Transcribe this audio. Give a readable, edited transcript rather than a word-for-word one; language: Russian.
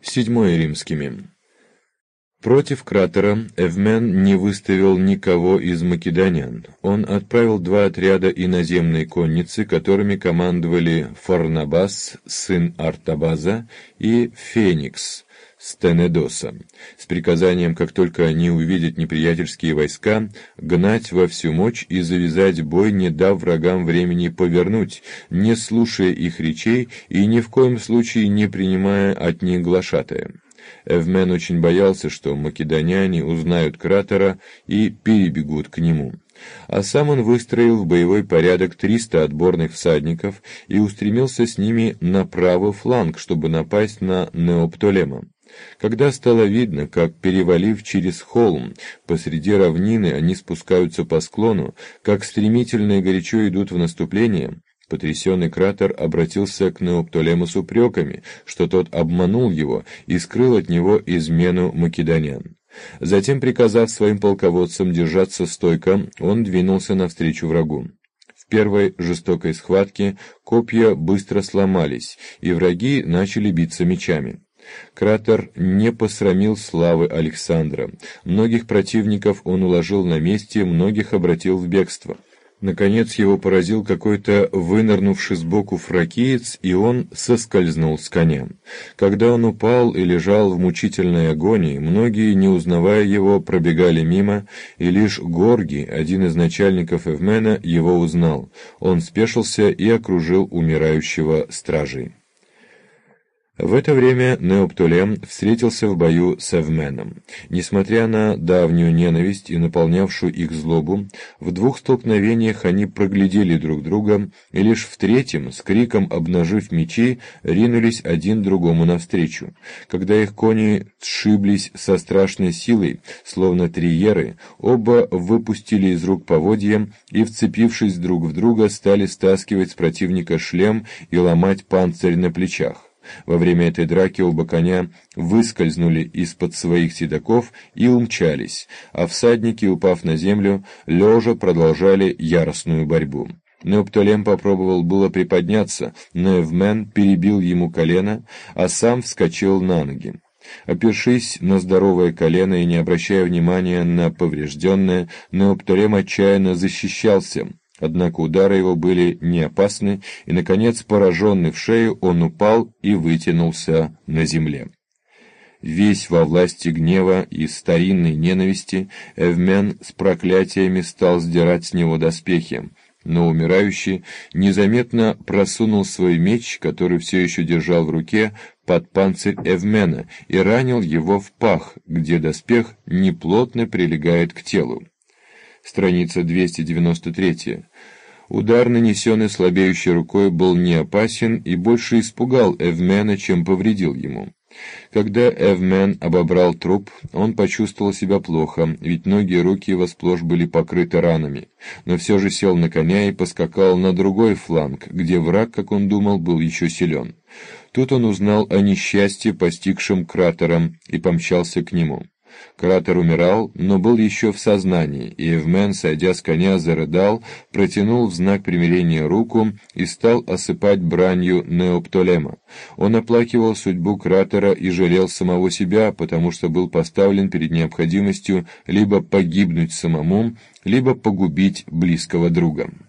Седьмое римскими. Против кратера Эвмен не выставил никого из македонян. Он отправил два отряда иноземной конницы, которыми командовали Фарнабас, сын Артабаза, и Феникс, Стенедоса, с приказанием, как только они увидят неприятельские войска, гнать во всю мощь и завязать бой, не дав врагам времени повернуть, не слушая их речей и ни в коем случае не принимая от них глашатая. Эвмен очень боялся, что македоняне узнают кратера и перебегут к нему. А сам он выстроил в боевой порядок 300 отборных всадников и устремился с ними на правый фланг, чтобы напасть на Неоптолема. Когда стало видно, как, перевалив через холм, посреди равнины они спускаются по склону, как стремительно и горячо идут в наступление, потрясенный кратер обратился к Неоптолему с упреками, что тот обманул его и скрыл от него измену македонян. Затем, приказав своим полководцам держаться стойко, он двинулся навстречу врагу. В первой жестокой схватке копья быстро сломались, и враги начали биться мечами. Кратер не посрамил славы Александра. Многих противников он уложил на месте, многих обратил в бегство. Наконец его поразил какой-то вынырнувший сбоку фракиец, и он соскользнул с коня. Когда он упал и лежал в мучительной агонии, многие, не узнавая его, пробегали мимо, и лишь Горгий, один из начальников Эвмена, его узнал. Он спешился и окружил умирающего стражей. В это время Неоптолем встретился в бою с Эвменом. Несмотря на давнюю ненависть и наполнявшую их злобу, в двух столкновениях они проглядели друг друга, и лишь в третьем, с криком обнажив мечи, ринулись один другому навстречу. Когда их кони сшиблись со страшной силой, словно триеры, оба выпустили из рук поводья и, вцепившись друг в друга, стали стаскивать с противника шлем и ломать панцирь на плечах. Во время этой драки оба коня выскользнули из-под своих седаков и умчались, а всадники, упав на землю, лежа продолжали яростную борьбу. Неоптолем попробовал было приподняться, но Эвмен перебил ему колено, а сам вскочил на ноги. Опершись на здоровое колено и не обращая внимания на поврежденное, Неоптолем отчаянно защищался. Однако удары его были не опасны, и, наконец, пораженный в шею, он упал и вытянулся на земле. Весь во власти гнева и старинной ненависти, Эвмен с проклятиями стал сдирать с него доспехи, но умирающий незаметно просунул свой меч, который все еще держал в руке, под панцирь Эвмена и ранил его в пах, где доспех неплотно прилегает к телу. Страница 293. Удар, нанесенный слабеющей рукой, был не опасен и больше испугал Эвмена, чем повредил ему. Когда Эвмен обобрал труп, он почувствовал себя плохо, ведь ноги и руки его сплошь были покрыты ранами, но все же сел на коня и поскакал на другой фланг, где враг, как он думал, был еще силен. Тут он узнал о несчастье, постигшем кратера, и помчался к нему. Кратер умирал, но был еще в сознании, и Эвмен, сойдя с коня, зарыдал, протянул в знак примирения руку и стал осыпать бранью Неоптолема. Он оплакивал судьбу кратера и жалел самого себя, потому что был поставлен перед необходимостью либо погибнуть самому, либо погубить близкого друга.